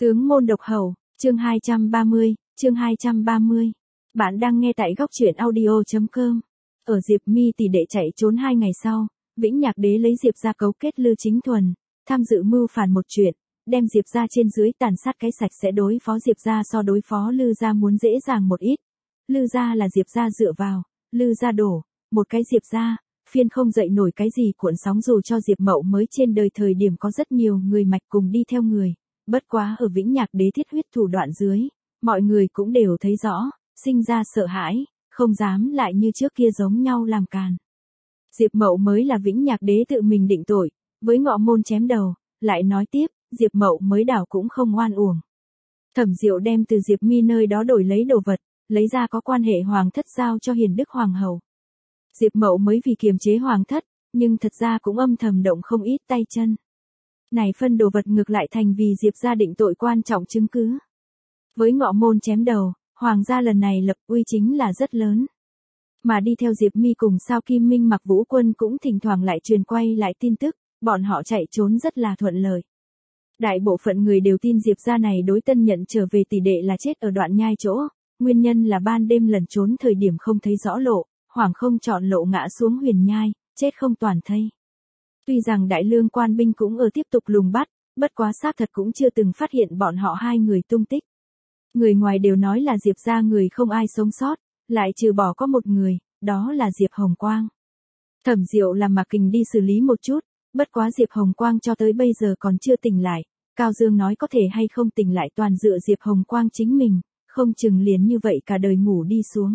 Tướng môn độc hầu, chương 230, chương 230. Bạn đang nghe tại góc truyện audio.com. Ở Diệp Mi tỷ đệ chạy trốn 2 ngày sau, Vĩnh Nhạc Đế lấy Diệp gia cấu kết Lư Chính Thuần, tham dự mưu phản một chuyện, đem Diệp gia trên dưới tàn sát cái sạch sẽ đối phó Diệp gia so đối phó Lư gia muốn dễ dàng một ít. Lư gia là Diệp gia dựa vào, Lư gia đổ, một cái Diệp gia, phiên không dậy nổi cái gì cuộn sóng dù cho Diệp Mậu mới trên đời thời điểm có rất nhiều người mạch cùng đi theo người. Bất quá ở Vĩnh Nhạc Đế thiết huyết thủ đoạn dưới, mọi người cũng đều thấy rõ, sinh ra sợ hãi, không dám lại như trước kia giống nhau làm càn. Diệp Mậu mới là Vĩnh Nhạc Đế tự mình định tội, với ngọ môn chém đầu, lại nói tiếp, Diệp Mậu mới đảo cũng không oan uổng. Thẩm Diệu đem từ Diệp Mi nơi đó đổi lấy đồ vật, lấy ra có quan hệ hoàng thất giao cho Hiền Đức Hoàng hậu. Diệp Mậu mới vì kiềm chế hoàng thất, nhưng thật ra cũng âm thầm động không ít tay chân. Này phân đồ vật ngược lại thành vì Diệp gia định tội quan trọng chứng cứ. Với ngọ môn chém đầu, hoàng gia lần này lập uy chính là rất lớn. Mà đi theo Diệp Mi cùng Sao Kim Minh Mặc Vũ Quân cũng thỉnh thoảng lại truyền quay lại tin tức, bọn họ chạy trốn rất là thuận lợi. Đại bộ phận người đều tin Diệp gia này đối tân nhận trở về tỷ đệ là chết ở đoạn nhai chỗ, nguyên nhân là ban đêm lẩn trốn thời điểm không thấy rõ lộ, hoàng không chọn lộ ngã xuống huyền nhai, chết không toàn thây. Tuy rằng đại lương quan binh cũng ở tiếp tục lùng bắt, bất quá xác thật cũng chưa từng phát hiện bọn họ hai người tung tích. Người ngoài đều nói là Diệp gia người không ai sống sót, lại trừ bỏ có một người, đó là Diệp Hồng Quang. Thẩm Diệu làm Mạc Kình đi xử lý một chút, bất quá Diệp Hồng Quang cho tới bây giờ còn chưa tỉnh lại, Cao Dương nói có thể hay không tỉnh lại toàn dựa Diệp Hồng Quang chính mình, không chừng liền như vậy cả đời ngủ đi xuống.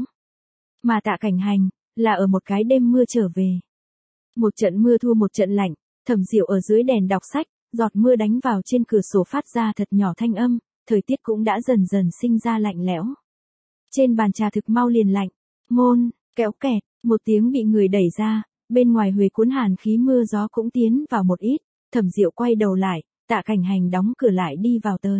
Mà Tạ Cảnh Hành, là ở một cái đêm mưa trở về. Một trận mưa thua một trận lạnh, Thẩm Diệu ở dưới đèn đọc sách, giọt mưa đánh vào trên cửa sổ phát ra thật nhỏ thanh âm, thời tiết cũng đã dần dần sinh ra lạnh lẽo. Trên bàn trà thực mau liền lạnh, môn, kéo kẹt, một tiếng bị người đẩy ra, bên ngoài huề cuốn hàn khí mưa gió cũng tiến vào một ít, Thẩm Diệu quay đầu lại, Tạ Cảnh Hành đóng cửa lại đi vào tới.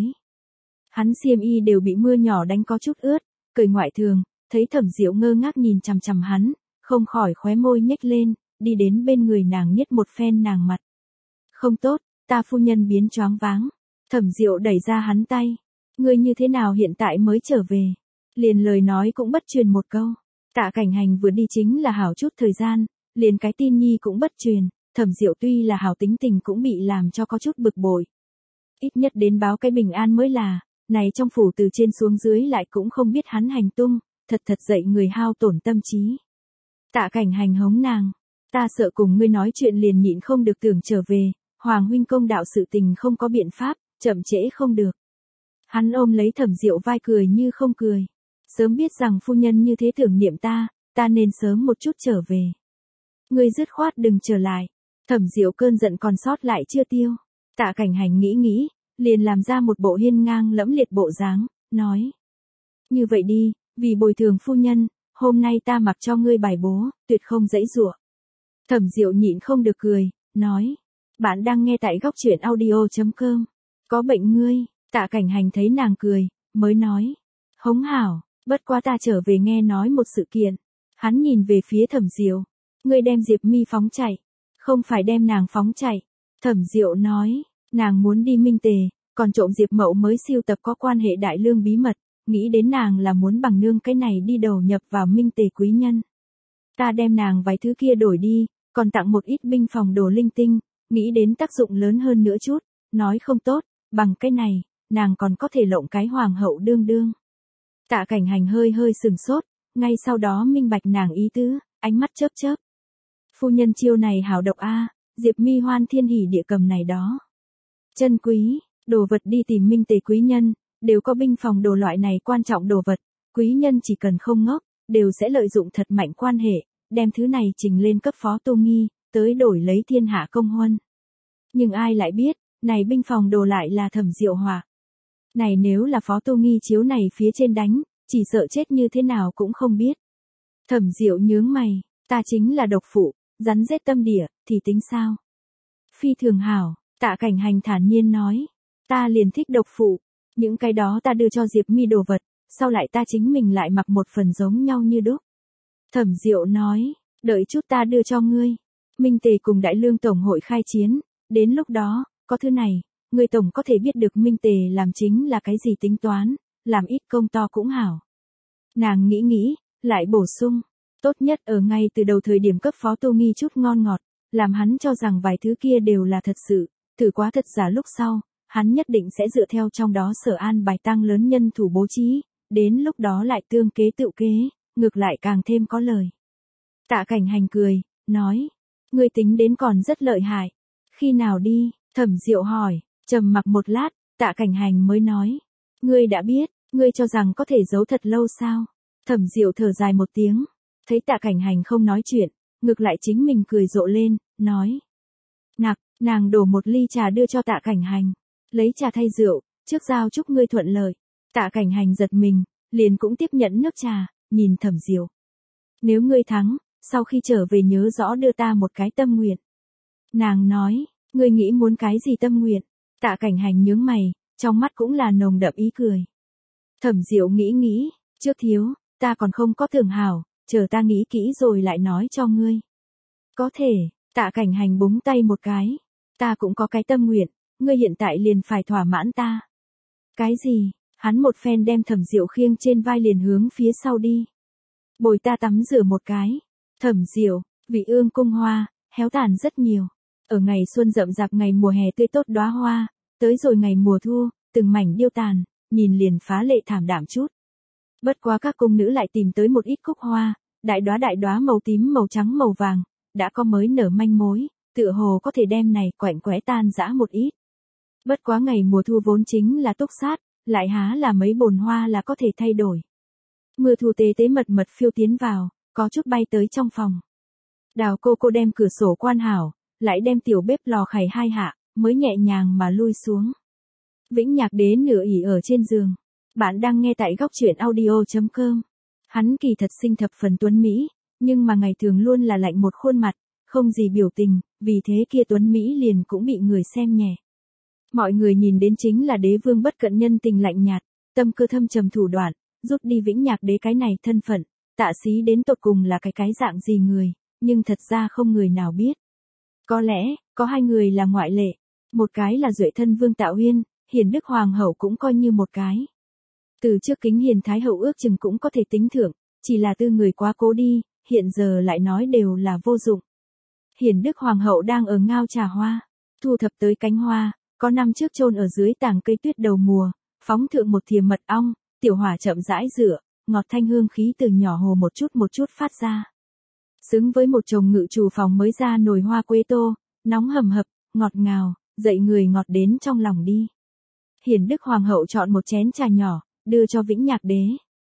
Hắn xiêm y đều bị mưa nhỏ đánh có chút ướt, cởi ngoại thường, thấy Thẩm Diệu ngơ ngác nhìn chằm chằm hắn, không khỏi khóe môi nhếch lên, đi đến bên người nàng nhét một phen nàng mặt. Không tốt, ta phu nhân biến choáng váng. Thẩm Diệu đẩy ra hắn tay. Ngươi như thế nào hiện tại mới trở về? Liền lời nói cũng bất truyền một câu. Tạ Cảnh Hành vừa đi chính là hảo chút thời gian, liền cái tin nhi cũng bất truyền. Thẩm Diệu tuy là hảo tính tình cũng bị làm cho có chút bực bội. Ít nhất đến báo cái bình an mới là, này trong phủ từ trên xuống dưới lại cũng không biết hắn hành tung, thật dậy người hao tổn tâm trí. Tạ Cảnh Hành hống nàng. Ta sợ cùng ngươi nói chuyện liền nhịn không được tưởng trở về, Hoàng huynh công đạo sự tình không có biện pháp, chậm trễ không được. Hắn ôm lấy Thẩm Diệu vai cười như không cười. Sớm biết rằng phu nhân như thế tưởng niệm ta nên sớm một chút trở về. Ngươi dứt khoát đừng trở lại. Thẩm Diệu cơn giận còn sót lại chưa tiêu. Tạ Cảnh Hành nghĩ, liền làm ra một bộ hiên ngang lẫm liệt bộ dáng, nói. Như vậy đi, vì bồi thường phu nhân, hôm nay ta mặc cho ngươi bài bố, tuyệt không giãy giụa. Thẩm Diệu nhịn không được cười, nói. Bạn đang nghe tại góc truyện audio.com. Có bệnh ngươi, Tạ Cảnh Hành thấy nàng cười, mới nói. Hống hảo, bất quá ta trở về nghe nói một sự kiện. Hắn nhìn về phía Thẩm Diệu. Ngươi đem Diệp Mi phóng chạy. Không phải đem nàng phóng chạy. Thẩm Diệu nói, nàng muốn đi Minh Tề, còn trộm Diệp Mậu mới siêu tập có quan hệ đại lương bí mật, nghĩ đến nàng là muốn bằng nương cái này đi đầu nhập vào Minh Tề quý nhân. Ta đem nàng vài thứ kia đổi đi, còn tặng một ít binh phòng đồ linh tinh, nghĩ đến tác dụng lớn hơn nữa chút, nói không tốt, bằng cái này, nàng còn có thể lộng cái hoàng hậu đương đương. Tạ Cảnh Hành hơi sừng sốt, ngay sau đó minh bạch nàng ý tứ, ánh mắt chớp chớp. Phu nhân chiêu này hảo độc a, Diệp Mi hoan thiên hỉ địa cầm này đó. Chân quý, đồ vật đi tìm Minh Tề quý nhân, đều có binh phòng đồ loại này quan trọng đồ vật, quý nhân chỉ cần không ngốc, đều sẽ lợi dụng thật mạnh quan hệ, đem thứ này trình lên cấp Phó Tô Nghi, tới đổi lấy thiên hạ công huân. Nhưng ai lại biết, này binh phòng đồ lại là Thẩm Diệu họa. Này nếu là Phó Tô Nghi chiếu này phía trên đánh, chỉ sợ chết như thế nào cũng không biết. Thẩm Diệu nhướng mày, ta chính là độc phụ, rắn rết tâm địa, thì tính sao? Phi thường hảo, Tạ Cảnh Hành thản nhiên nói, ta liền thích độc phụ, những cái đó ta đưa cho Diệp Mi đồ vật, sau lại ta chính mình lại mặc một phần giống nhau như đúc. Thẩm Diệu nói, đợi chút ta đưa cho ngươi. Minh Tề cùng Đại Lương Tổng hội khai chiến, đến lúc đó, có thứ này, ngươi tổng có thể biết được Minh Tề làm chính là cái gì tính toán, làm ít công to cũng hảo. Nàng nghĩ nghĩ, lại bổ sung, tốt nhất ở ngay từ đầu thời điểm cấp Phó Tô Nghi chút ngon ngọt, làm hắn cho rằng vài thứ kia đều là thật sự, thử quá thật giả lúc sau, hắn nhất định sẽ dựa theo trong đó sở an bài tăng lớn nhân thủ bố trí, đến lúc đó lại tương kế tự kế, ngược lại càng thêm có lời. Tạ Cảnh Hành cười, nói, ngươi tính đến còn rất lợi hại, khi nào đi, Thẩm Diệu hỏi, trầm mặc một lát, Tạ Cảnh Hành mới nói, ngươi đã biết, ngươi cho rằng có thể giấu thật lâu sao? Thẩm Diệu thở dài một tiếng, thấy Tạ Cảnh Hành không nói chuyện, ngược lại chính mình cười rộ lên, nói, nàng đổ một ly trà đưa cho Tạ Cảnh Hành, lấy trà thay rượu, trước giao chúc ngươi thuận lợi. Tạ Cảnh Hành giật mình, liền cũng tiếp nhận nước trà, nhìn Thẩm Diệu. Nếu ngươi thắng, sau khi trở về nhớ rõ đưa ta một cái tâm nguyện. Nàng nói, ngươi nghĩ muốn cái gì tâm nguyện? Tạ Cảnh Hành nhướng mày, trong mắt cũng là nồng đậm ý cười. Thẩm Diệu nghĩ, trước thiếu, ta còn không có tưởng hảo, chờ ta nghĩ kỹ rồi lại nói cho ngươi. Có thể, Tạ Cảnh Hành búng tay một cái, ta cũng có cái tâm nguyện, ngươi hiện tại liền phải thỏa mãn ta. Cái gì? Hắn một phen đem Thẩm Diệu khiêng trên vai liền hướng phía sau đi. Bồi ta tắm rửa một cái. Thẩm Diệu, Vị Ương cung hoa, héo tàn rất nhiều. Ở ngày xuân rậm rạp ngày mùa hè tươi tốt đóa hoa, tới rồi ngày mùa thu, từng mảnh điêu tàn, nhìn liền phá lệ thảm đạm chút. Bất quá các cung nữ lại tìm tới một ít cúc hoa, đại đóa màu tím màu trắng màu vàng, đã có mới nở manh mối, tựa hồ có thể đem này quạnh quẽ tan rã một ít. Bất quá ngày mùa thu vốn chính là túc sát, lại há là mấy bồn hoa là có thể thay đổi. Mưa thu tế tế mật phiêu tiến vào, có chút bay tới trong phòng. Đào cô đem cửa sổ quan hảo, lại đem tiểu bếp lò khày hai hạ, mới nhẹ nhàng mà lui xuống. Vĩnh Nhạc Đế nửa ỉ ở trên giường. Bạn đang nghe tại góc truyện audio.com. Hắn kỳ thật sinh thập phần tuấn Mỹ, nhưng mà ngày thường luôn là lạnh một khuôn mặt, không gì biểu tình, vì thế kia tuấn Mỹ liền cũng bị người xem nhẹ. Mọi người nhìn đến chính là đế vương bất cận nhân tình lạnh nhạt, tâm cơ thâm trầm thủ đoạn, rút đi Vĩnh Nhạc Đế cái này thân phận, Tạ Xí đến tột cùng là cái dạng gì người, nhưng thật ra không người nào biết. Có lẽ, có hai người là ngoại lệ, một cái là Duệ thân vương Tạ Uyên, Hiền Đức Hoàng hậu cũng coi như một cái. Từ trước Kính Hiền Thái hậu ước chừng cũng có thể tính thưởng, chỉ là tư người quá cố đi, hiện giờ lại nói đều là vô dụng. Hiền Đức Hoàng hậu đang ở ngao trà hoa, thu thập tới cánh hoa, có năm trước chôn ở dưới tảng cây tuyết đầu mùa, phóng thượng một thìa mật ong, tiểu hỏa chậm rãi rửa, ngọt thanh hương khí từ nhỏ hồ một chút phát ra. Xứng với một chồng ngự chủ phòng mới ra nồi hoa quế tô, nóng hầm hập, ngọt ngào, dậy người ngọt đến trong lòng đi. Hiền Đức Hoàng hậu chọn một chén trà nhỏ, đưa cho Vĩnh Nhạc Đế.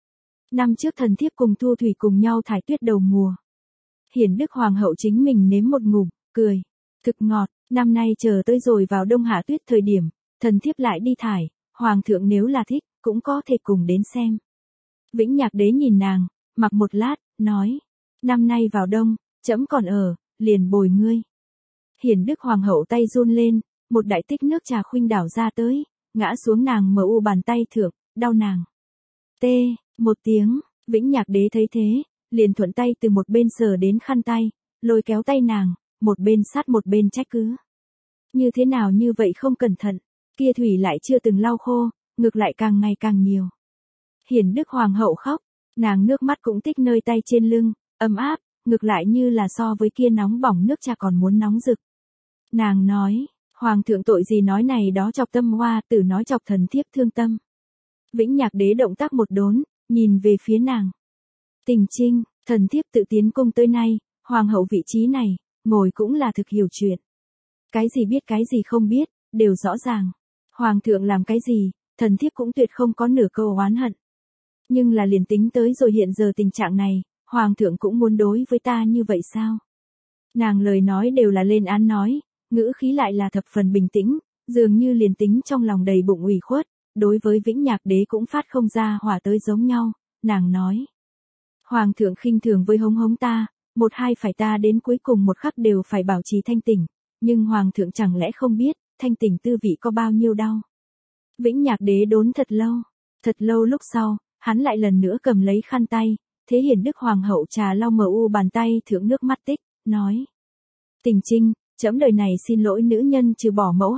Năm trước thần thiếp cùng Thu Thủy cùng nhau thải tuyết đầu mùa. Hiền Đức Hoàng hậu chính mình nếm một ngụm, cười, thực ngọt, năm nay chờ tới rồi vào đông hạ tuyết thời điểm, thần thiếp lại đi thải, Hoàng thượng nếu là thích, cũng có thể cùng đến xem. Vĩnh Nhạc Đế nhìn nàng, mặc một lát, nói, năm nay vào đông, trẫm còn ở, liền bồi ngươi. Hiền Đức Hoàng hậu tay run lên, một đại tích nước trà khuynh đảo ra tới, ngã xuống nàng mờ u bàn tay thượng, đau nàng. Tê, một tiếng, Vĩnh Nhạc Đế thấy thế, liền thuận tay từ một bên sờ đến khăn tay, lôi kéo tay nàng, một bên sát một bên trách cứ. Như thế nào như vậy không cẩn thận, kia thủy lại chưa từng lau khô, ngược lại càng ngày càng nhiều. Hiền Đức Hoàng hậu khóc, nàng nước mắt cũng tích nơi tay trên lưng, ấm áp, ngược lại như là so với kia nóng bỏng nước trà còn muốn nóng rực. Nàng nói, Hoàng thượng tội gì nói này đó chọc tâm hoa tử nói chọc thần thiếp thương tâm. Vĩnh Nhạc Đế động tác một đốn, nhìn về phía nàng. Tình Trinh, thần thiếp tự tiến cung tới nay, Hoàng hậu vị trí này, ngồi cũng là thực hiểu chuyện. Cái gì biết cái gì không biết, đều rõ ràng. Hoàng thượng làm cái gì, thần thiếp cũng tuyệt không có nửa câu oán hận. Nhưng là liền tính tới rồi hiện giờ tình trạng này, Hoàng thượng cũng muốn đối với ta như vậy sao? Nàng lời nói đều là lên án nói, ngữ khí lại là thập phần bình tĩnh, dường như liền tính trong lòng đầy bụng ủy khuất, đối với Vĩnh Nhạc Đế cũng phát không ra hỏa tới giống nhau, nàng nói. Hoàng thượng khinh thường với hống ta, một hai phải ta đến cuối cùng một khắc đều phải bảo trì thanh tỉnh, nhưng Hoàng thượng chẳng lẽ không biết, thanh tỉnh tư vị có bao nhiêu đau. Vĩnh Nhạc Đế đốn thật lâu lúc sau, hắn lại lần nữa cầm lấy khăn tay, thế Hiền Đức Hoàng hậu trà lau mờ u bàn tay thượng nước mắt tích, nói. Tình Trinh, trẫm đời này xin lỗi nữ nhân trừ bỏ mẫu hậu,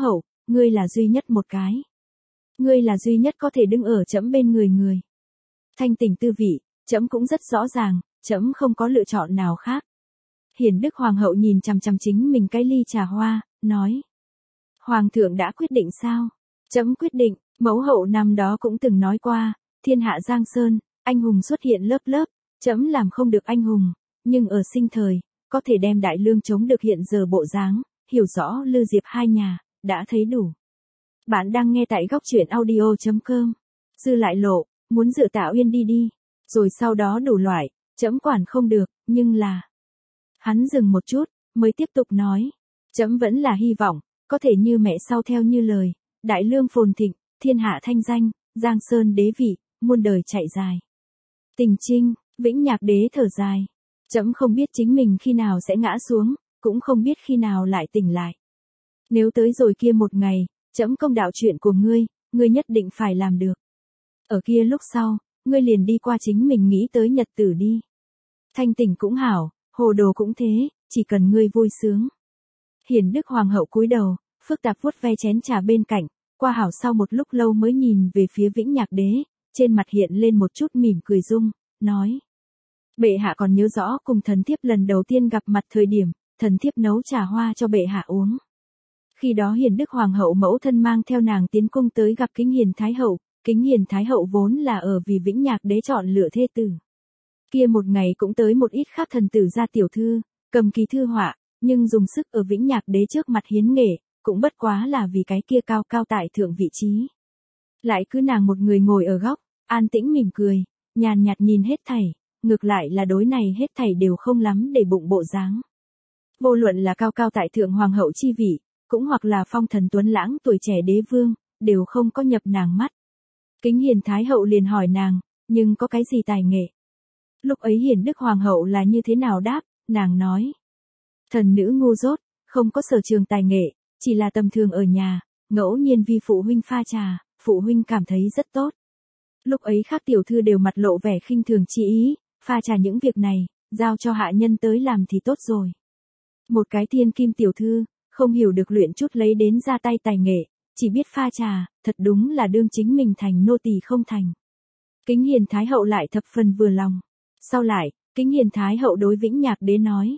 ngươi là duy nhất một cái. Ngươi là duy nhất có thể đứng ở trẫm bên người người. Thanh tỉnh tư vị, trẫm cũng rất rõ ràng, trẫm không có lựa chọn nào khác. Hiền Đức Hoàng hậu nhìn chằm chằm chính mình cái ly trà hoa, nói. Hoàng thượng đã quyết định sao? Trẫm quyết định, mẫu hậu năm đó cũng từng nói qua, thiên hạ Giang Sơn, anh hùng xuất hiện lớp lớp, trẫm làm không được anh hùng, nhưng ở sinh thời, có thể đem đại lương chống được hiện giờ bộ dáng, hiểu rõ Lư Diệp hai nhà, đã thấy đủ. Bạn đang nghe tại góc truyện audio.com. Dư lại lộ, muốn dựa Tạ Uyên đi đi, rồi sau đó đủ loại, trẫm quản không được, nhưng là. Hắn dừng một chút, mới tiếp tục nói, trẫm vẫn là hy vọng, có thể như mẹ sau theo như lời, đại lương phồn thịnh, thiên hạ thanh danh, Giang Sơn đế vị, muôn đời chạy dài. Tình Trinh, Vĩnh Nhạc Đế thở dài, trẫm không biết chính mình khi nào sẽ ngã xuống, cũng không biết khi nào lại tỉnh lại. Nếu tới rồi kia một ngày, trẫm công đạo chuyện của ngươi nhất định phải làm được. Ở kia lúc sau, ngươi liền đi qua chính mình nghĩ tới nhật tử đi. Thanh tỉnh cũng hảo, hồ đồ cũng thế, chỉ cần ngươi vui sướng. Hiền Đức Hoàng hậu cúi đầu, phức tạp vuốt ve chén trà bên cạnh, qua hảo sau một lúc lâu mới nhìn về phía Vĩnh Nhạc Đế, trên mặt hiện lên một chút mỉm cười dung, nói. Bệ hạ còn nhớ rõ cùng thần thiếp lần đầu tiên gặp mặt thời điểm, thần thiếp nấu trà hoa cho bệ hạ uống. Khi đó Hiền Đức Hoàng hậu mẫu thân mang theo nàng tiến cung tới gặp Kính Hiền Thái hậu, Kính Hiền Thái hậu vốn là ở vì Vĩnh Nhạc Đế chọn lựa thê tử. Kia một ngày cũng tới một ít khác thần tử gia tiểu thư, cầm kỳ thư họa, nhưng dùng sức ở Vĩnh Nhạc Đế trước mặt hiến nghệ, cũng bất quá là vì cái kia cao cao tại thượng vị trí. Lại cứ nàng một người ngồi ở góc, an tĩnh mỉm cười, nhàn nhạt nhìn hết thảy, ngược lại là đối này hết thảy đều không lắm để bụng bộ dáng. Vô luận là cao cao tại thượng hoàng hậu chi vị, cũng hoặc là phong thần tuấn lãng tuổi trẻ đế vương, đều không có nhập nàng mắt. Kính Hiền Thái hậu liền hỏi nàng, nhưng có cái gì tài nghệ? Lúc ấy Hiền Đức Hoàng hậu là như thế nào đáp, nàng nói. Thần nữ ngu dốt, không có sở trường tài nghệ, chỉ là tầm thường ở nhà, ngẫu nhiên vi phụ huynh pha trà, phụ huynh cảm thấy rất tốt. Lúc ấy khác tiểu thư đều mặt lộ vẻ khinh thường chi ý, pha trà những việc này, giao cho hạ nhân tới làm thì tốt rồi. Một cái thiên kim tiểu thư, không hiểu được luyện chút lấy đến ra tay tài nghệ, chỉ biết pha trà, thật đúng là đương chính mình thành nô tỳ không thành. Kính Hiền Thái hậu lại thập phần vừa lòng. Sau lại, Kính Hiền Thái hậu đối Vĩnh Nhạc Đế nói.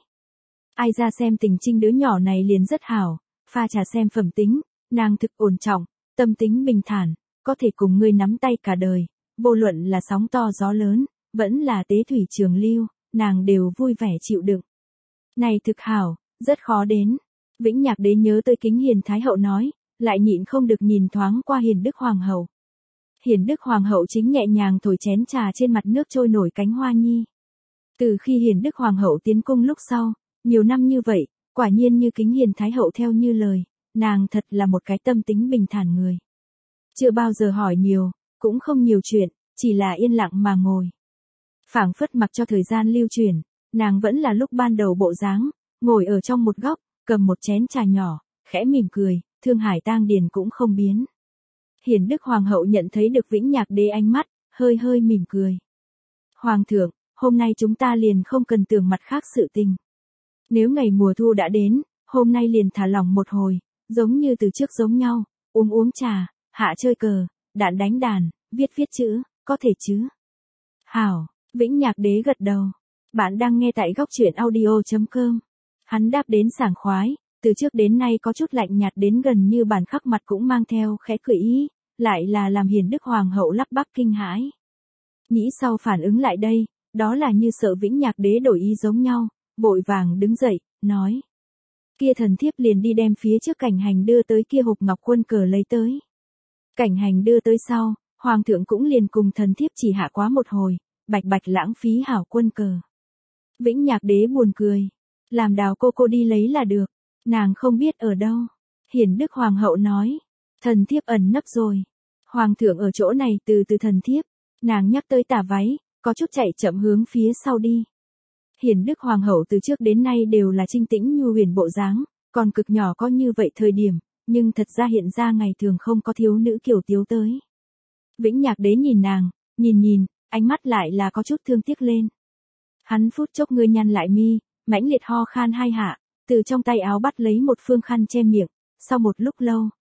Ai ra xem Tình Trinh đứa nhỏ này liền rất hảo, pha trà xem phẩm tính, nàng thực ổn trọng, tâm tính bình thản, có thể cùng ngươi nắm tay cả đời, vô luận là sóng to gió lớn, vẫn là tế thủy trường lưu, nàng đều vui vẻ chịu đựng. Này thực hảo, rất khó đến. Vĩnh Nhạc Đế nhớ tới Kính Hiền Thái hậu nói, lại nhịn không được nhìn thoáng qua Hiền Đức Hoàng hậu. Hiền Đức Hoàng hậu chính nhẹ nhàng thổi chén trà trên mặt nước trôi nổi cánh hoa nhi. Từ khi Hiền Đức Hoàng hậu tiến cung lúc sau, nhiều năm như vậy, quả nhiên như Kính Hiền Thái hậu theo như lời, nàng thật là một cái tâm tính bình thản người. Chưa bao giờ hỏi nhiều, cũng không nhiều chuyện, chỉ là yên lặng mà ngồi. Phảng phất mặc cho thời gian lưu chuyển, nàng vẫn là lúc ban đầu bộ dáng, ngồi ở trong một góc, cầm một chén trà nhỏ, khẽ mỉm cười, Thương Hải tang điền cũng không biến. Hiền Đức Hoàng hậu nhận thấy được Vĩnh Nhạc Đế ánh mắt, hơi hơi mỉm cười. Hoàng thượng, hôm nay chúng ta liền không cần tưởng mặt khác sự tình. Nếu ngày mùa thu đã đến, hôm nay liền thả lỏng một hồi, giống như từ trước giống nhau, uống trà, hạ chơi cờ, đạn đánh đàn, viết chữ, có thể chứ? Hảo, Vĩnh Nhạc Đế gật đầu. Bạn đang nghe tại góc truyện audio.com. Hắn đáp đến sảng khoái, từ trước đến nay có chút lạnh nhạt đến gần như bản khắc mặt cũng mang theo khẽ cười ý, lại là làm Hiền Đức Hoàng hậu lắp bắp kinh hãi. Nhĩ sau phản ứng lại đây, đó là như sợ Vĩnh Nhạc Đế đổi ý giống nhau, vội vàng đứng dậy, nói. Kia thần thiếp liền đi đem phía trước Cảnh Hành đưa tới kia hộp ngọc quân cờ lấy tới. Cảnh Hành đưa tới sau, Hoàng thượng cũng liền cùng thần thiếp chỉ hạ quá một hồi, bạch bạch lãng phí hảo quân cờ. Vĩnh Nhạc Đế buồn cười, làm Đào cô đi lấy là được, nàng không biết ở đâu. Hiền Đức Hoàng hậu nói, thần thiếp ẩn nấp rồi. Hoàng thượng ở chỗ này từ thần thiếp, nàng nhắc tới tà váy, có chút chạy chậm hướng phía sau đi. Hiền Đức Hoàng hậu từ trước đến nay đều là trinh tĩnh nhu huyền bộ dáng, còn cực nhỏ có như vậy thời điểm, nhưng thật ra hiện ra ngày thường không có thiếu nữ kiểu tiếu tới. Vĩnh Nhạc Đế nhìn nàng, nhìn, ánh mắt lại là có chút thương tiếc lên. Hắn phút chốc ngươi nhăn lại mi, mãnh liệt ho khan hai hạ, từ trong tay áo bắt lấy một phương khăn che miệng, sau một lúc lâu,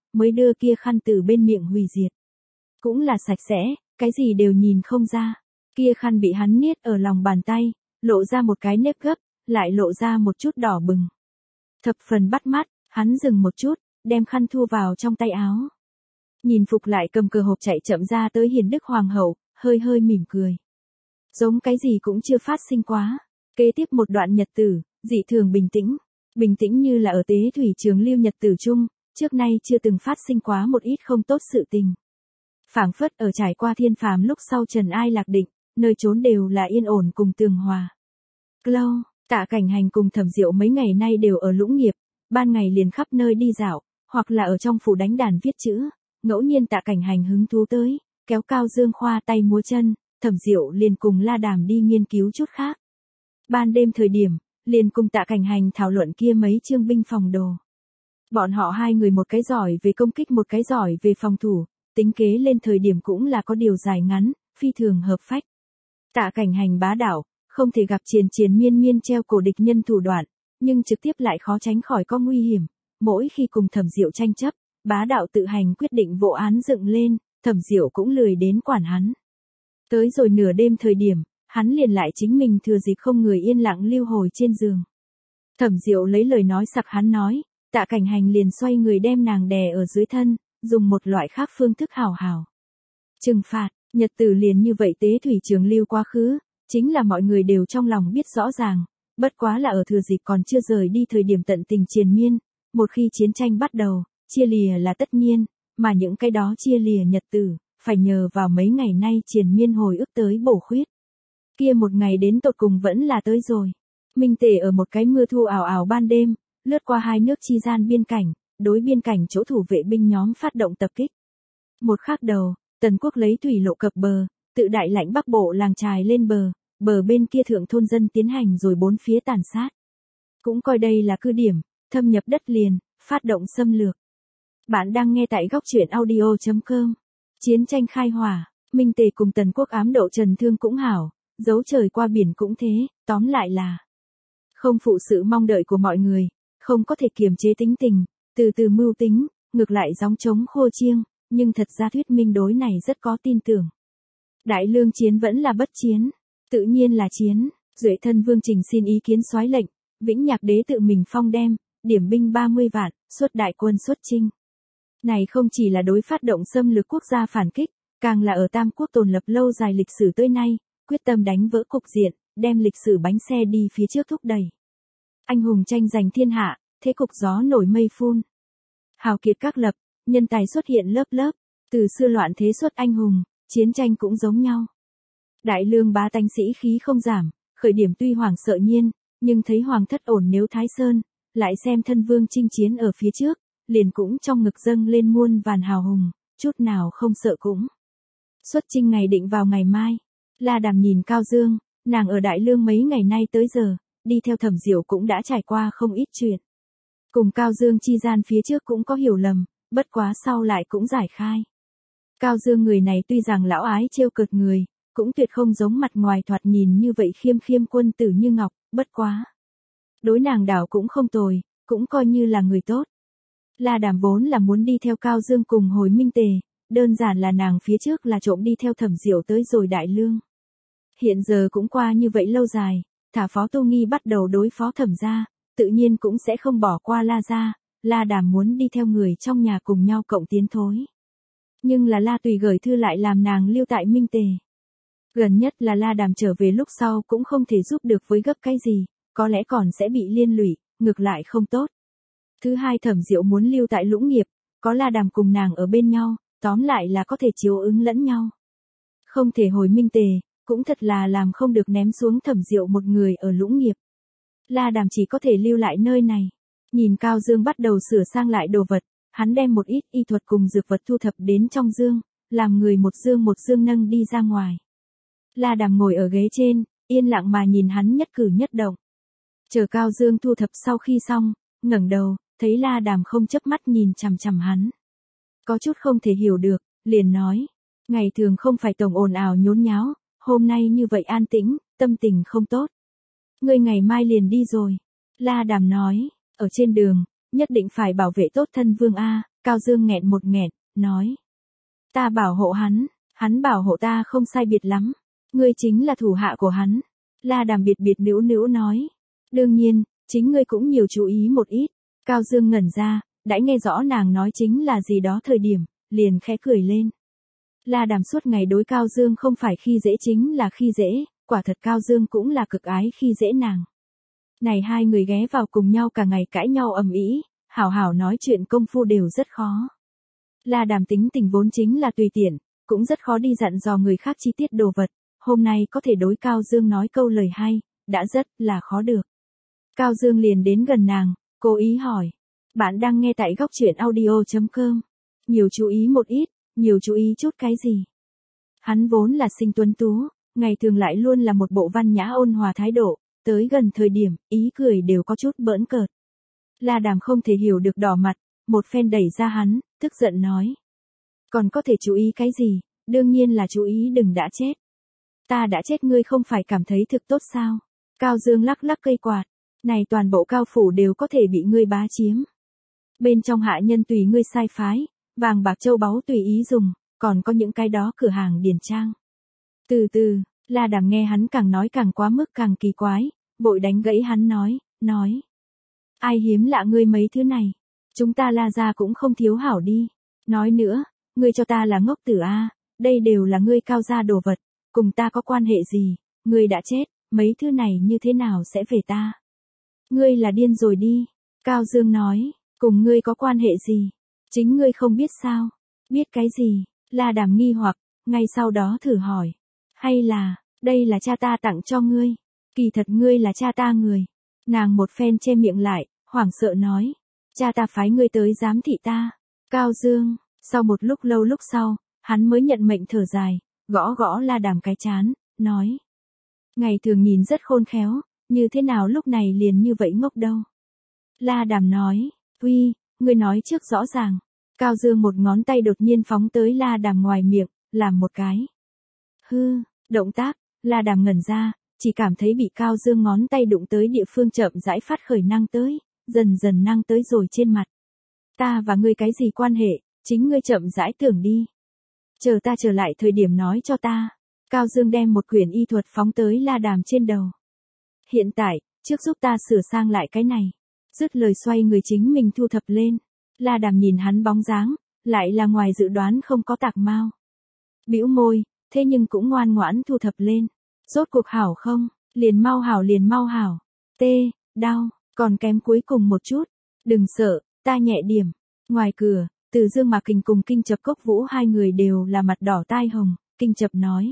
mới đưa kia khăn từ bên miệng hủy diệt. Cũng là sạch sẽ, cái gì đều nhìn không ra. Kia khăn bị hắn niết ở lòng bàn tay, lộ ra một cái nếp gấp, lại lộ ra một chút đỏ bừng. Thập phần bắt mắt, hắn dừng một chút, đem khăn thu vào trong tay áo. Nhìn Phục lại cầm cờ hộp chạy chậm ra tới Hiền Đức Hoàng hậu, hơi hơi mỉm cười. Giống cái gì cũng chưa phát sinh quá. Kế tiếp một đoạn nhật tử, dị thường bình tĩnh như là ở tế thủy trường lưu nhật tử chung, trước nay chưa từng phát sinh quá một ít không tốt sự tình. Phảng phất ở trải qua thiên phàm lúc sau trần ai lạc định, nơi trốn đều là yên ổn cùng tường hòa. Lâu, Tạ Cảnh Hành cùng Thẩm Diệu mấy ngày nay đều ở Lũng Nghiệp, ban ngày liền khắp nơi đi dạo, hoặc là ở trong phủ đánh đàn viết chữ, ngẫu nhiên Tạ Cảnh Hành hứng thú tới, kéo Cao Dương khoa tay múa chân, Thẩm Diệu liền cùng La Đàm đi nghiên cứu chút khác. Ban đêm thời điểm, liền cùng Tạ Cảnh Hành thảo luận kia mấy chương binh phòng đồ. Bọn họ hai người một cái giỏi về công kích một cái giỏi về phòng thủ, tính kế lên thời điểm cũng là có điều dài ngắn, phi thường hợp phách. Tạ Cảnh Hành bá đạo, không thể gặp triền miên treo cổ địch nhân thủ đoạn, nhưng trực tiếp lại khó tránh khỏi có nguy hiểm. Mỗi khi cùng Thẩm Diệu tranh chấp, bá đạo tự hành quyết định vụ án dựng lên, Thẩm Diệu cũng lười đến quản hắn. Tới rồi nửa đêm thời điểm, hắn liền lại chính mình thừa dịp không người yên lặng lưu hồi trên giường. Thẩm Diệu lấy lời nói sặc hắn nói, Tạ Cảnh Hành liền xoay người đem nàng đè ở dưới thân, dùng một loại khác phương thức hảo hảo trừng phạt. Nhật tử liền như vậy tế thủy trường lưu quá khứ, chính là mọi người đều trong lòng biết rõ ràng, bất quá là ở thừa dịp còn chưa rời đi thời điểm tận tình triền miên, một khi chiến tranh bắt đầu, chia lìa là tất nhiên, mà những cái đó chia lìa nhật tử, phải nhờ vào mấy ngày nay triền miên hồi ức tới bổ khuyết. Kia một ngày đến tột cùng vẫn là tới rồi. Minh Tề ở một cái mưa thu ảo ảo ban đêm, lướt qua hai nước chi gian biên cảnh, đối biên cảnh chỗ thủ vệ binh nhóm phát động tập kích. Một khắc đầu, Tần Quốc lấy thủy lộ cập bờ, tự đại lãnh Bắc Bộ làng trài lên bờ bên kia thượng thôn dân tiến hành rồi bốn phía tàn sát. Cũng coi đây là cứ điểm, thâm nhập đất liền, phát động xâm lược. Bạn đang nghe tại góc truyện audio.com. Chiến tranh khai hỏa, Minh Tề cùng Tần Quốc ám độ trần thương cũng hảo, dấu trời qua biển cũng thế, tóm lại là không phụ sự mong đợi của mọi người, không có thể kiềm chế tính tình, từ từ mưu tính, ngược lại gióng trống khô chiêng, nhưng thật ra thuyết minh đối này rất có tin tưởng. Đại lương chiến vẫn là bất chiến, tự nhiên là chiến, Duệ thân Vương Trình xin ý kiến soái lệnh, Vĩnh Nhạc Đế tự mình phong đem, điểm binh 30 vạn, xuất đại quân xuất chinh. Này không chỉ là đối phát động xâm lược quốc gia phản kích, càng là ở Tam Quốc tồn lập lâu dài lịch sử tới nay, quyết tâm đánh vỡ cục diện, đem lịch sử bánh xe đi phía trước thúc đẩy. Anh hùng tranh giành thiên hạ, thế cục gió nổi mây phun. Hào kiệt các lập, nhân tài xuất hiện lớp lớp, từ xưa loạn thế xuất anh hùng, chiến tranh cũng giống nhau. Đại lương bá tánh sĩ khí không giảm, khởi điểm tuy hoàng sợ nhiên, nhưng thấy hoàng thất ổn nếu Thái Sơn, lại xem thân vương chinh chiến ở phía trước, liền cũng trong ngực dâng lên muôn vàn hào hùng, chút nào không sợ cũng. Xuất chinh ngày định vào ngày mai, La Đàm nhìn Cao Dương, nàng ở Đại Lương mấy ngày nay tới giờ, đi theo Thẩm Diệu cũng đã trải qua không ít chuyện. Cùng Cao Dương chi gian phía trước cũng có hiểu lầm, bất quá sau lại cũng giải khai. Cao Dương người này tuy rằng lão ái trêu cợt người, cũng tuyệt không giống mặt ngoài thoạt nhìn như vậy khiêm quân tử như ngọc, bất quá. Đối nàng đảo cũng không tồi, cũng coi như là người tốt. La Đàm vốn là muốn đi theo Cao Dương cùng hồi Minh Tề, đơn giản là nàng phía trước là trộm đi theo Thẩm Diệu tới rồi Đại Lương. Hiện giờ cũng qua như vậy lâu dài, thả Phó Tu Nghi bắt đầu đối phó Thẩm gia, tự nhiên cũng sẽ không bỏ qua La gia, La Đàm muốn đi theo người trong nhà cùng nhau cộng tiến thối. Nhưng là La Tùy gửi thư lại làm nàng lưu tại Minh Tề. Gần nhất là La Đàm trở về lúc sau cũng không thể giúp được với gấp cái gì, có lẽ còn sẽ bị liên lụy, ngược lại không tốt. Thứ hai Thẩm Diệu muốn lưu tại Lũng Nghiệp, có La Đàm cùng nàng ở bên nhau, tóm lại là có thể chiếu ứng lẫn nhau. Không thể hồi Minh Tề, cũng thật là làm không được ném xuống Thẩm Diệu một người ở Lũng Nghiệp. La Đàm chỉ có thể lưu lại nơi này. Nhìn Cao Dương bắt đầu sửa sang lại đồ vật, hắn đem một ít y thuật cùng dược vật thu thập đến trong dương, làm người một dương nâng đi ra ngoài. La Đàm ngồi ở ghế trên, yên lặng mà nhìn hắn nhất cử nhất động. Chờ Cao Dương thu thập sau khi xong, ngẩng đầu, thấy La Đàm không chớp mắt nhìn chằm chằm hắn. Có chút không thể hiểu được, liền nói, ngày thường không phải tổng ồn ào nhốn nháo, hôm nay như vậy an tĩnh, tâm tình không tốt. Ngươi ngày mai liền đi rồi. La Đàm nói, ở trên đường, nhất định phải bảo vệ tốt thân vương a, Cao Dương nghẹn một nghẹn, nói. Ta bảo hộ hắn bảo hộ ta không sai biệt lắm. Ngươi chính là thủ hạ của hắn. La Đàm biệt biệt nữu nữu nói. Đương nhiên, chính ngươi cũng nhiều chú ý một ít. Cao Dương ngẩn ra, đã nghe rõ nàng nói chính là gì đó thời điểm, liền khẽ cười lên. La Đàm suốt ngày đối Cao Dương không phải khi dễ chính là khi dễ, quả thật Cao Dương cũng là cực ái khi dễ nàng. Này hai người ghé vào cùng nhau cả ngày cãi nhau ầm ĩ, hảo hảo nói chuyện công phu đều rất khó. La Đàm tính tình vốn chính là tùy tiện, cũng rất khó đi dặn dò người khác chi tiết đồ vật, hôm nay có thể đối Cao Dương nói câu lời hay, đã rất là khó được. Cao Dương liền đến gần nàng, cố ý hỏi. Bạn đang nghe tại góc truyện audio.com. Nhiều chú ý một ít, nhiều chú ý chút cái gì? Hắn vốn là sinh tuấn tú, ngày thường lại luôn là một bộ văn nhã ôn hòa thái độ, tới gần thời điểm, ý cười đều có chút bỡn cợt. La Đàm không thể hiểu được đỏ mặt, một phen đẩy ra hắn, tức giận nói. Còn có thể chú ý cái gì, đương nhiên là chú ý đừng đã chết. Ta đã chết ngươi không phải cảm thấy thực tốt sao? Cao Dương lắc lắc cây quạt, này toàn bộ Cao phủ đều có thể bị ngươi bá chiếm. Bên trong hạ nhân tùy ngươi sai phái, vàng bạc châu báu tùy ý dùng, còn có những cái đó cửa hàng điển trang. Từ từ, La Đàm nghe hắn càng nói càng quá mức càng kỳ quái, vội đánh gãy hắn nói. Ai hiếm lạ ngươi mấy thứ này, chúng ta La gia cũng không thiếu hảo đi. Nói nữa, ngươi cho ta là ngốc tử a, đây đều là ngươi Cao gia đồ vật, cùng ta có quan hệ gì, ngươi đã chết, mấy thứ này như thế nào sẽ về ta? Ngươi là điên rồi đi, Cao Dương nói, cùng ngươi có quan hệ gì? Chính ngươi không biết sao? Biết cái gì? La Đàm nghi hoặc, ngay sau đó thử hỏi. Hay là, đây là cha ta tặng cho ngươi? Kỳ thật ngươi là cha ta người. Nàng một phen che miệng lại, hoảng sợ nói. Cha ta phái ngươi tới giám thị ta. Cao Dương, sau một lúc lâu lúc sau, hắn mới nhận mệnh thở dài, gõ gõ La Đàm cái chán, nói. Ngày thường nhìn rất khôn khéo, như thế nào lúc này liền như vậy ngốc đâu. La Đàm nói, uy, ngươi nói trước rõ ràng. Cao Dương một ngón tay đột nhiên phóng tới La Đàm ngoài miệng, làm một cái. Động tác, La Đàm ngẩn ra, chỉ cảm thấy bị Cao Dương ngón tay đụng tới địa phương chậm rãi phát khởi năng tới, dần dần năng tới rồi trên mặt. Ta và ngươi cái gì quan hệ, chính ngươi chậm rãi tưởng đi. Chờ ta trở lại thời điểm nói cho ta. Cao Dương đem một quyển y thuật phóng tới La Đàm trên đầu. Hiện tại, trước giúp ta sửa sang lại cái này. Dứt lời xoay người chính mình thu thập lên. La Đàm nhìn hắn bóng dáng, lại là ngoài dự đoán không có tạc mau. Bĩu môi, thế nhưng cũng ngoan ngoãn thu thập lên. Rốt cuộc hảo không? Liền mau hảo. Đau, còn kém cuối cùng một chút. Đừng sợ, ta nhẹ điểm. Ngoài cửa, Từ Dương Mạc Kình cùng Kinh Chập Cốc Vũ hai người đều là mặt đỏ tai hồng. Kinh Chập nói.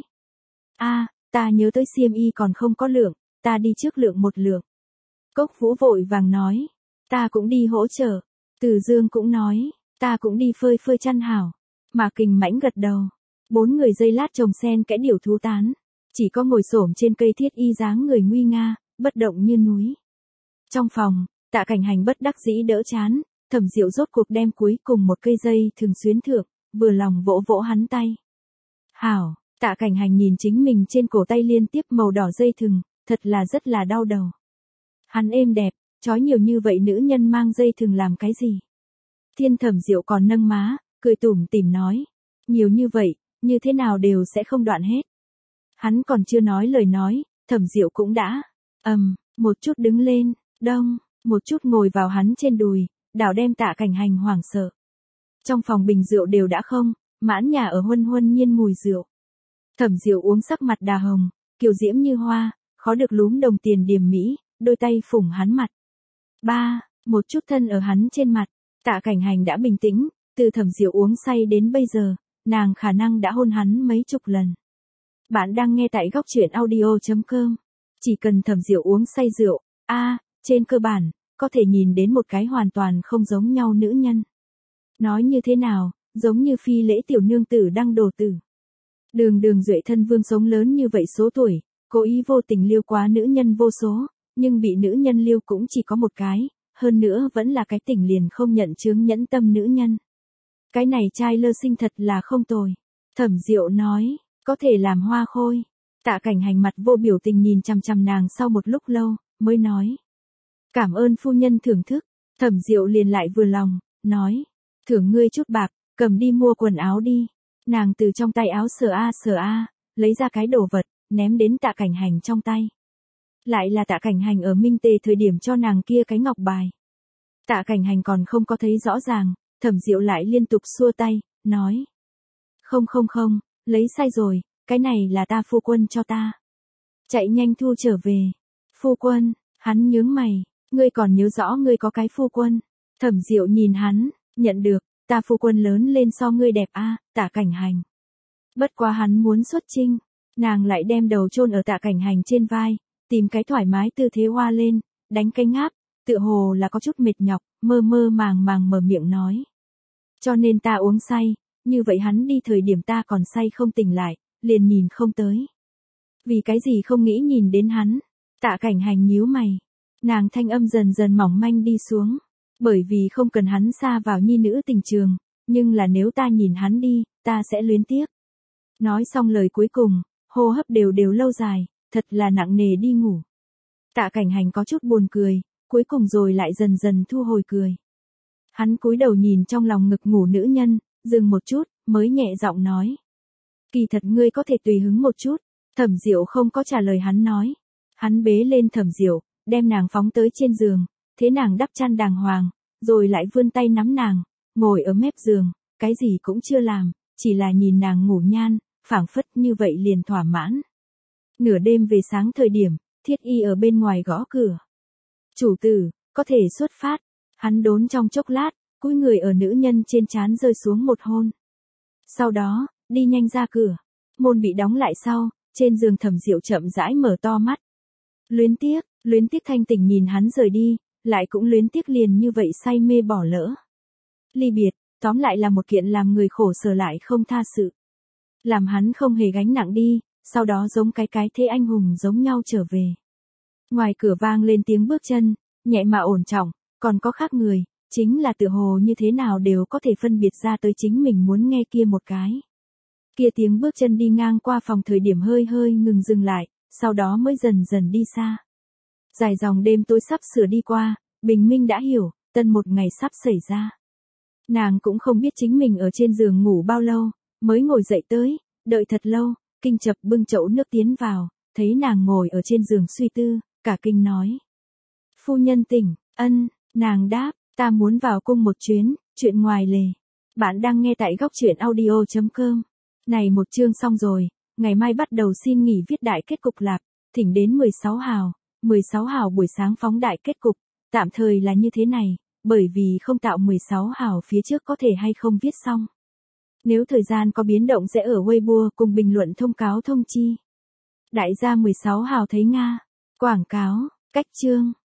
Ta nhớ tới xiêm y còn không có lượng, ta đi trước lượng một lượng. Cốc Vũ vội vàng nói. Ta cũng đi hỗ trợ. Từ Dương cũng nói. Ta cũng đi phơi phơi chăn hảo. Mạc Kình mãnh gật đầu. 4 người dây lát trồng sen kẽ điểu thú tán. Chỉ có ngồi xổm trên cây thiết y dáng người nguy nga, bất động như núi. Trong phòng, Tạ Cảnh Hành bất đắc dĩ đỡ chán, Thẩm Diệu rốt cuộc đem cuối cùng một cây dây thường xuyến thượng, vừa lòng vỗ vỗ hắn tay. Hảo, Tạ Cảnh Hành nhìn chính mình trên cổ tay liên tiếp màu đỏ dây thừng, thật là rất là đau đầu. Hắn êm đẹp, trói nhiều như vậy nữ nhân mang dây thừng làm cái gì? Thiên Thẩm Diệu còn nâng má, cười tủm tỉm nói. Nhiều như vậy, như thế nào đều sẽ không đoạn hết. Hắn còn chưa nói lời nói, Thẩm Diệu cũng đã, một chút đứng lên, đông, một chút ngồi vào hắn trên đùi, đảo đem Tạ Cảnh Hành hoảng sợ. Trong phòng bình rượu đều đã không, mãn nhà ở huân huân nhiên mùi rượu. Thẩm Diệu uống sắc mặt đà hồng, kiều diễm như hoa, khó được lúm đồng tiền điềm mỹ, đôi tay phủng hắn mặt. Một chút thân ở hắn trên mặt, Tạ Cảnh Hành đã bình tĩnh, từ Thẩm Diệu uống say đến bây giờ, nàng khả năng đã hôn hắn mấy chục lần. Bạn đang nghe tại góc truyện audio.com. Chỉ cần Thẩm Diệu uống say rượu, trên cơ bản, có thể nhìn đến một cái hoàn toàn không giống nhau nữ nhân. Nói như thế nào, giống như phi lễ tiểu nương tử đang đổ tử. Đường Duệ thân vương sống lớn như vậy số tuổi, cố ý vô tình liêu quá nữ nhân vô số, nhưng bị nữ nhân liêu cũng chỉ có một cái, hơn nữa vẫn là cái tỉnh liền không nhận chướng nhẫn tâm nữ nhân. Cái này trai lơ sinh thật là không tồi. Thẩm Diệu nói, có thể làm hoa khôi. Tạ Cảnh Hành mặt vô biểu tình nhìn chằm chằm nàng sau một lúc lâu, mới nói. Cảm ơn phu nhân thưởng thức. Thẩm Diệu liền lại vừa lòng, nói. Thưởng ngươi chút bạc, cầm đi mua quần áo đi. Nàng từ trong tay áo sờ a, lấy ra cái đồ vật, ném đến Tạ Cảnh Hành trong tay. Lại là Tạ Cảnh Hành ở minh tề thời điểm cho nàng kia cái ngọc bài. Tạ Cảnh Hành còn không có thấy rõ ràng, Thẩm Diệu lại liên tục xua tay, nói. Không, lấy sai rồi, cái này là ta phu quân cho ta. Chạy nhanh thu trở về. Phu quân, hắn nhướng mày, ngươi còn nhớ rõ ngươi có cái phu quân. Thẩm Diệu nhìn hắn, nhận được, ta phu quân lớn lên so ngươi đẹp a, Tạ Cảnh Hành. Bất quá hắn muốn xuất chinh, nàng lại đem đầu chôn ở Tạ Cảnh Hành trên vai, tìm cái thoải mái tư thế hoa lên, đánh cái ngáp, tựa hồ là có chút mệt nhọc, mơ màng mở miệng nói. Cho nên ta uống say, như vậy hắn đi thời điểm ta còn say không tỉnh lại, liền nhìn không tới. Vì cái gì không nghĩ nhìn đến hắn? Tạ Cảnh Hành nhíu mày. Nàng thanh âm dần dần mỏng manh đi xuống. Bởi vì không cần hắn xa vào nhi nữ tình trường, nhưng là nếu ta nhìn hắn đi, ta sẽ luyến tiếc. Nói xong lời cuối cùng, hô hấp đều lâu dài, thật là nặng nề đi ngủ. Tạ Cảnh Hành có chút buồn cười, cuối cùng rồi lại dần dần thu hồi cười. Hắn cúi đầu nhìn trong lòng ngực ngủ nữ nhân, dừng một chút, mới nhẹ giọng nói. Kỳ thật ngươi có thể tùy hứng một chút. Thẩm Diệu không có trả lời hắn nói. Hắn bế lên Thẩm Diệu, đem nàng phóng tới trên giường, thế nàng đắp chăn đàng hoàng, rồi lại vươn tay nắm nàng, ngồi ở mép giường, cái gì cũng chưa làm, chỉ là nhìn nàng ngủ nhan, phảng phất như vậy liền thỏa mãn. Nửa đêm về sáng thời điểm, Thiết Y ở bên ngoài gõ cửa. Chủ tử, có thể xuất phát. Hắn đốn trong chốc lát, cúi người ở nữ nhân trên trán rơi xuống một hôn. Sau đó, đi nhanh ra cửa. Môn bị đóng lại sau, trên giường Thẩm Diệu chậm rãi mở to mắt. Luyến tiếc thanh tỉnh nhìn hắn rời đi, lại cũng luyến tiếc liền như vậy say mê bỏ lỡ. Ly biệt, tóm lại là một kiện làm người khổ sở lại không tha sự. Làm hắn không hề gánh nặng đi, sau đó giống cái thế anh hùng giống nhau trở về. Ngoài cửa vang lên tiếng bước chân, nhẹ mà ổn trọng, còn có khác người, chính là tựa hồ như thế nào đều có thể phân biệt ra tới chính mình muốn nghe kia một cái. Kia tiếng bước chân đi ngang qua phòng thời điểm hơi ngừng dừng lại, sau đó mới dần dần đi xa. Dài dòng đêm tối sắp sửa đi qua, bình minh đã hiểu, tân một ngày sắp xảy ra. Nàng cũng không biết chính mình ở trên giường ngủ bao lâu, mới ngồi dậy tới, đợi thật lâu, Kinh Chập bưng chậu nước tiến vào, thấy nàng ngồi ở trên giường suy tư, cả kinh nói. Phu nhân tỉnh, ân, nàng đáp, ta muốn vào cung một chuyến, chuyện ngoài lề. Bạn đang nghe tại góc truyện audio.com. Này một chương xong rồi, ngày mai bắt đầu xin nghỉ viết đại kết cục lạp, thỉnh đến 16 hào buổi sáng phóng đại kết cục, tạm thời là như thế này, bởi vì không tạo 16 hào phía trước có thể hay không viết xong. Nếu thời gian có biến động sẽ ở Weibo cùng bình luận thông cáo thông chi. Đại gia 16 hào thấy Nga. Quảng cáo, cách chương.